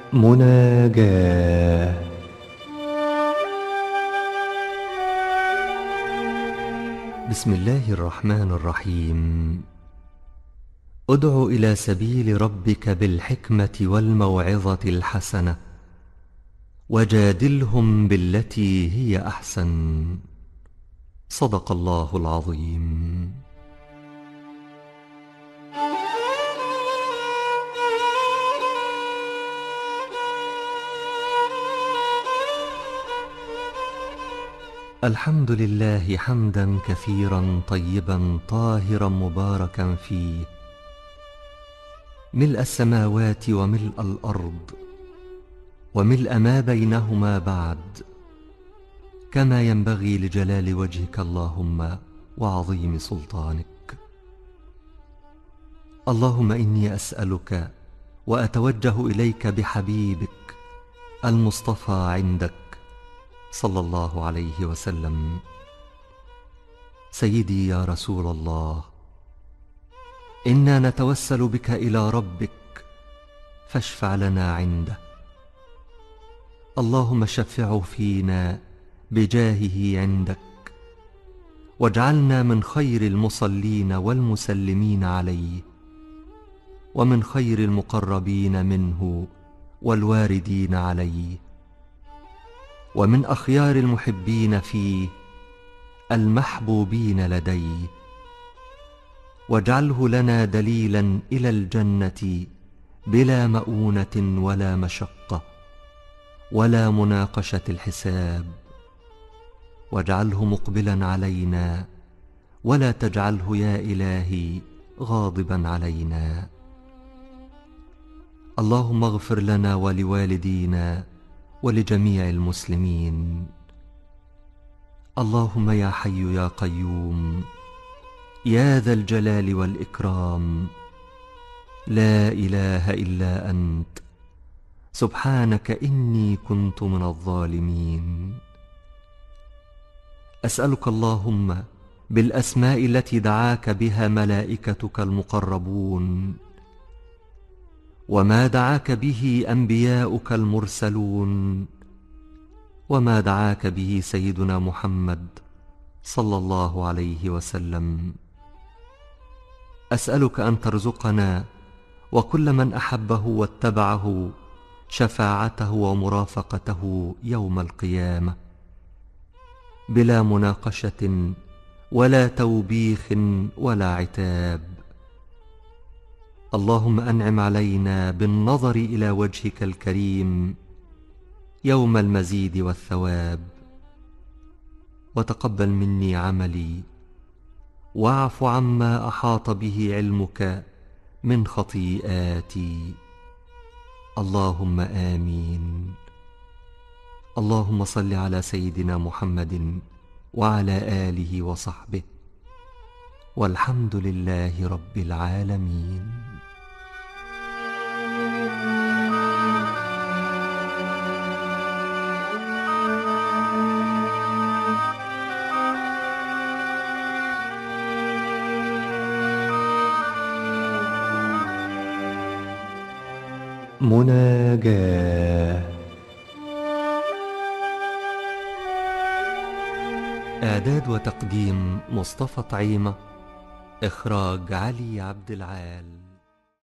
مناجاة. بسم الله الرحمن الرحيم. ادع إلى سبيل ربك بالحكمة والموعظة الحسنة، وجادلهم بالتي هي أحسن. صدق الله العظيم. الحمد لله حمدا كثيرا طيبا طاهرا مباركا فيه، ملء السماوات وملء الأرض وملء ما بينهما بعد، كما ينبغي لجلال وجهك اللهم وعظيم سلطانك. اللهم إني أسألك وأتوجه إليك بحبيبك المصطفى عندك صلى الله عليه وسلم. سيدي يا رسول الله، إنا نتوسل بك إلى ربك فاشفع لنا عنده. اللهم شفعه فينا بجاهه عندك، واجعلنا من خير المصلين والمسلمين عليه، ومن خير المقربين منه والواردين عليه، ومن أخيار المحبين فيه المحبوبين لديه. واجعله لنا دليلا إلى الجنة بلا مؤونة ولا مشقة ولا مناقشة الحساب. واجعله مقبلا علينا ولا تجعله يا إلهي غاضبا علينا. اللهم اغفر لنا ولوالدينا ولجميع المسلمين. اللهم يا حي يا قيوم يا ذا الجلال والإكرام، لا إله إلا أنت، سبحانك إني كنت من الظالمين. أسألك اللهم بالأسماء التي دعاك بها ملائكتك المقربون، وما دعاك به أنبياؤك المرسلون، وما دعاك به سيدنا محمد صلى الله عليه وسلم. أسألك أن ترزقنا وكل من أحبه واتبعه شفاعته ومرافقته يوم القيامة، بلا مناقشة ولا توبيخ ولا عتاب. اللهم أنعم علينا بالنظر إلى وجهك الكريم يوم المزيد والثواب، وتقبل مني عملي، واعف عما أحاط به علمك من خطيئاتي. اللهم آمين. اللهم صل على سيدنا محمد وعلى آله وصحبه، والحمد لله رب العالمين. مناجاة. إعداد وتقديم مصطفى طعيمة. إخراج علي عبد العال.